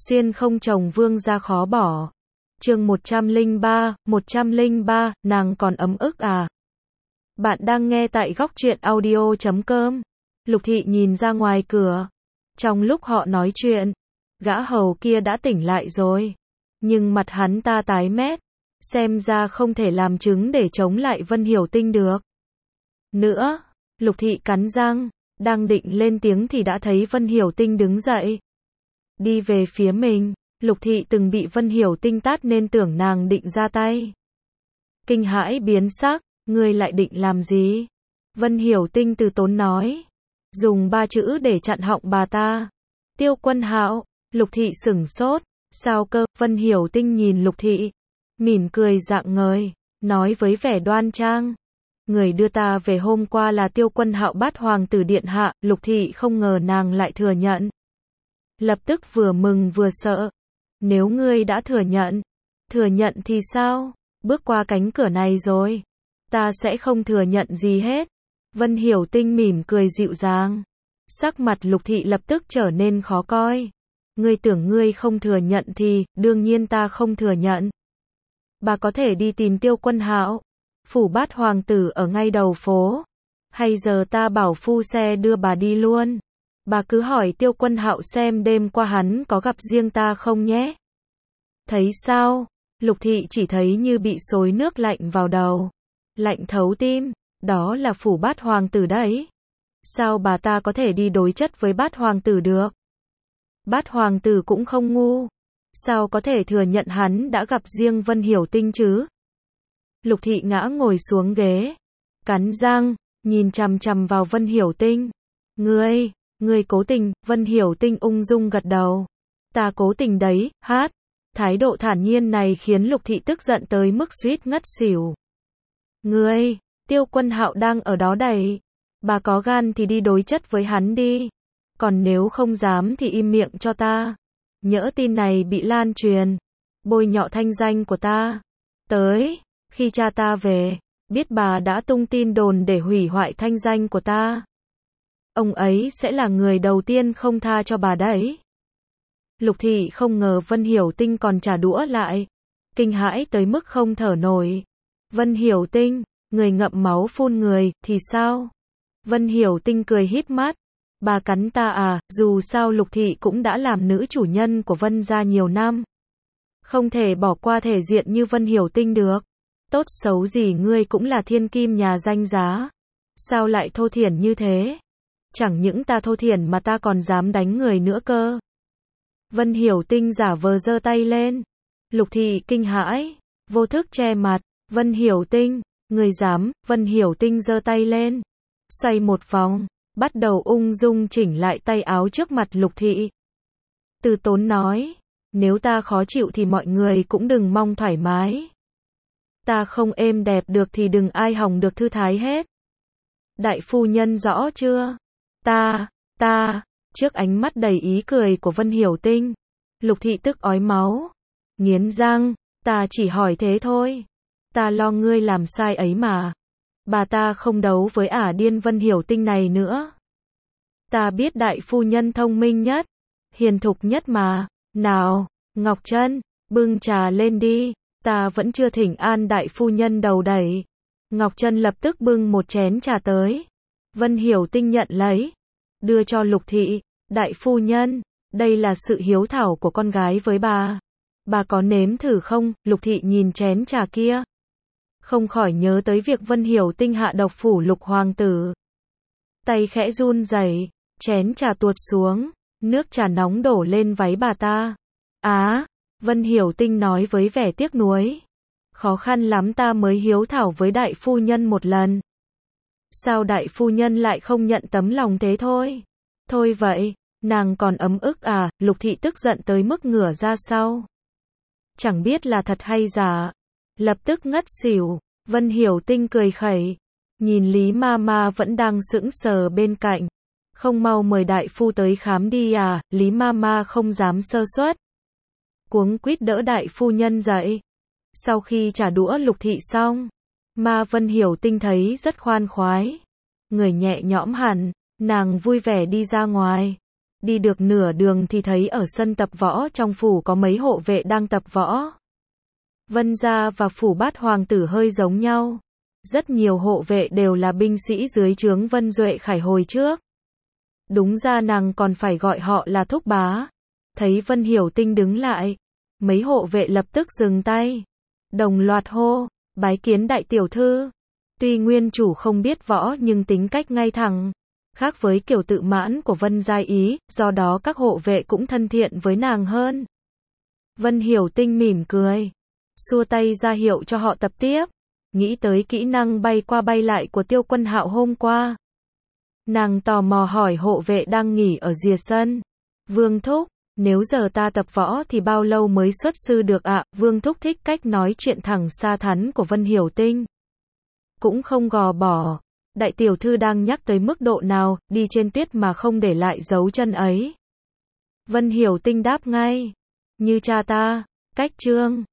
Xuyên không chồng vương gia khó bỏ. Chương 103, nàng còn ấm ức à? Bạn đang nghe tại góc truyện audio.com. Lục Thị nhìn ra ngoài cửa. Trong lúc họ nói chuyện, gã hầu kia đã tỉnh lại rồi. Nhưng mặt hắn ta tái mét. Xem ra không thể làm chứng để chống lại Vân Hiểu Tinh được. Nữa, Lục Thị cắn răng, đang định lên tiếng thì đã thấy Vân Hiểu Tinh đứng dậy. Đi về phía mình. Lục Thị từng bị Vân Hiểu Tinh tát nên tưởng nàng định ra tay. Kinh hãi biến sắc, ngươi lại định làm gì? Vân Hiểu Tinh từ tốn nói. Dùng 3 chữ để chặn họng bà ta. Tiêu Quân Hạo. Lục Thị sửng sốt. Sao cơ? Vân Hiểu Tinh nhìn Lục Thị, mỉm cười rạng ngời, nói với vẻ đoan trang. Người đưa ta về hôm qua là Tiêu Quân Hạo, Bát Hoàng tử điện hạ. Lục Thị không ngờ nàng lại thừa nhận. Lập tức vừa mừng vừa sợ. Nếu ngươi đã thừa nhận thì sao? Bước qua cánh cửa này rồi, ta sẽ không thừa nhận gì hết. Vân Hiểu Tinh mỉm cười dịu dàng. Sắc mặt Lục Thị lập tức trở nên khó coi. Ngươi tưởng ngươi không thừa nhận thì, đương nhiên ta không thừa nhận. Bà có thể đi tìm Tiêu Quân Hạo. Phủ Bát Hoàng tử ở ngay đầu phố. Hay giờ ta bảo phu xe đưa bà đi luôn. Bà cứ hỏi Tiêu Quân Hạo xem đêm qua hắn có gặp riêng ta không nhé. Thấy sao? Lục Thị chỉ thấy như bị xối nước lạnh vào đầu. Lạnh thấu tim. Đó là phủ Bát Hoàng tử đấy. Sao bà ta có thể đi đối chất với Bát Hoàng tử được? Bát Hoàng tử cũng không ngu. Sao có thể thừa nhận hắn đã gặp riêng Vân Hiểu Tinh chứ? Lục Thị ngã ngồi xuống ghế. Cắn răng, nhìn chằm chằm vào Vân Hiểu Tinh. Ngươi cố tình. Vân Hiểu Tinh ung dung gật đầu. Ta cố tình đấy, hát. Thái độ thản nhiên này khiến Lục Thị tức giận tới mức suýt ngất xỉu. Tiêu Quân Hạo đang ở đó đấy. Bà có gan thì đi đối chất với hắn đi. Còn nếu không dám thì im miệng cho ta. Nhỡ tin này bị lan truyền, bôi nhọ thanh danh của ta. Khi cha ta về, biết bà đã tung tin đồn để hủy hoại thanh danh của ta. Ông ấy sẽ là người đầu tiên không tha cho bà đấy. Lục Thị không ngờ Vân Hiểu Tinh còn trả đũa lại. Kinh hãi tới mức không thở nổi. Vân Hiểu Tinh, người ngậm máu phun người, thì sao? Vân Hiểu Tinh cười híp mắt. Bà cắn ta à? Dù sao Lục Thị cũng đã làm nữ chủ nhân của Vân gia nhiều năm. Không thể bỏ qua thể diện như Vân Hiểu Tinh được. Tốt xấu gì ngươi cũng là thiên kim nhà danh giá. Sao lại thô thiển như thế? Chẳng những ta thô thiển mà ta còn dám đánh người nữa cơ. Vân Hiểu Tinh giả vờ giơ tay lên. Lục Thị kinh hãi, vô thức che mặt. Vân Hiểu Tinh, người dám? Vân Hiểu Tinh giơ tay lên, xoay một vòng, bắt đầu ung dung chỉnh lại tay áo trước mặt Lục Thị. Từ tốn nói, nếu ta khó chịu thì mọi người cũng đừng mong thoải mái. Ta không êm đẹp được thì đừng ai hòng được thư thái hết. Đại phu nhân rõ chưa? Trước ánh mắt đầy ý cười của Vân Hiểu Tinh, Lục Thị tức ói máu, nghiến răng, ta chỉ hỏi thế thôi. Ta lo ngươi làm sai ấy mà. Bà ta không đấu với ả điên Vân Hiểu Tinh này nữa. Ta biết đại phu nhân thông minh nhất, hiền thục nhất mà. Nào, Ngọc Trân, bưng trà lên đi. Ta vẫn chưa thỉnh an đại phu nhân đầu đẩy. Ngọc Trân lập tức bưng một chén trà tới. Vân Hiểu Tinh nhận lấy, đưa cho Lục Thị. Đại phu nhân, đây là sự hiếu thảo của con gái với bà. Bà có nếm thử không? Lục Thị nhìn chén trà kia, không khỏi nhớ tới việc Vân Hiểu Tinh hạ độc phủ Lục Hoàng tử. Tay khẽ run rẩy, chén trà tuột xuống, nước trà nóng đổ lên váy bà ta. Vân Hiểu Tinh nói với vẻ tiếc nuối. Khó khăn lắm ta mới hiếu thảo với đại phu nhân một lần. Sao đại phu nhân lại không nhận tấm lòng thế thôi? Thôi vậy, nàng còn ấm ức à? Lục Thị tức giận tới mức ngửa ra sau. Chẳng biết là thật hay giả. Lập tức ngất xỉu. Vân Hiểu Tinh cười khẩy, nhìn Lý Mama vẫn đang sững sờ bên cạnh. Không mau mời đại phu tới khám đi à? Lý Mama không dám sơ suất, cuống quýt đỡ đại phu nhân dậy. Sau khi trả đũa Lục Thị xong, Vân Hiểu Tinh thấy rất khoan khoái, người nhẹ nhõm hẳn, nàng vui vẻ đi ra ngoài. Đi được nửa đường thì thấy ở sân tập võ trong phủ có mấy hộ vệ đang tập võ. Vân gia và phủ Bát hoàng tử hơi giống nhau. Rất nhiều hộ vệ đều là binh sĩ dưới trướng Vân Duệ Khải hồi trước. Đúng ra nàng còn phải gọi họ là thúc bá. Thấy Vân Hiểu Tinh đứng lại, mấy hộ vệ lập tức dừng tay, đồng loạt hô, bái kiến đại tiểu thư. Tuy nguyên chủ không biết võ nhưng tính cách ngay thẳng, khác với kiểu tự mãn của Vân Giai Ý, do đó các hộ vệ cũng thân thiện với nàng hơn. Vân Hiểu Tinh mỉm cười, xua tay ra hiệu cho họ tập tiếp, nghĩ tới kỹ năng bay qua bay lại của Tiêu Quân Hạo hôm qua. Nàng tò mò hỏi hộ vệ đang nghỉ ở rìa sân, Vương thúc, nếu giờ ta tập võ thì bao lâu mới xuất sư được ạ? Vương thúc thích cách nói chuyện thẳng xa thắn của Vân Hiểu Tinh, cũng không gò bỏ. Đại tiểu thư đang nhắc tới mức độ nào, đi trên tuyết mà không để lại dấu chân ấy. Vân Hiểu Tinh đáp ngay, như cha ta, cách trương.